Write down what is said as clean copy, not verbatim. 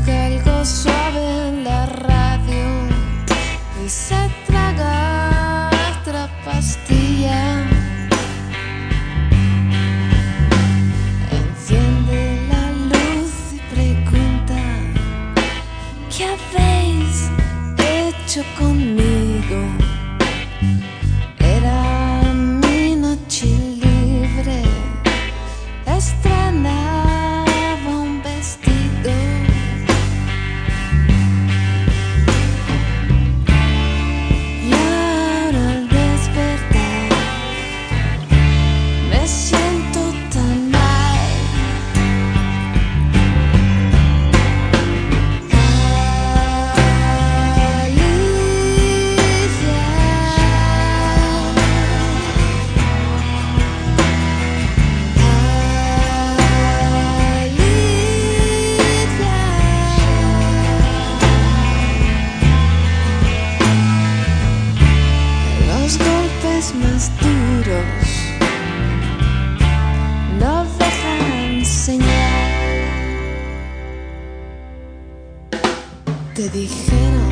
Busca algo suave en la radio y se traga otra pastilla. Enciende la luz y pregunta: ¿qué habéis hecho conmigo? Era mi noche libre, estrenaba un vestido. Y ahora al despertar me siento tan mal. Los golpes más duros no dejan señal. Te dijeron